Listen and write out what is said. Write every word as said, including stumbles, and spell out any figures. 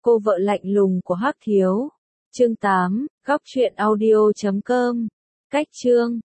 Cô vợ lạnh lùng của Hắc Thiếu. Chương tám, góc truyện audio chấm com. Cách chương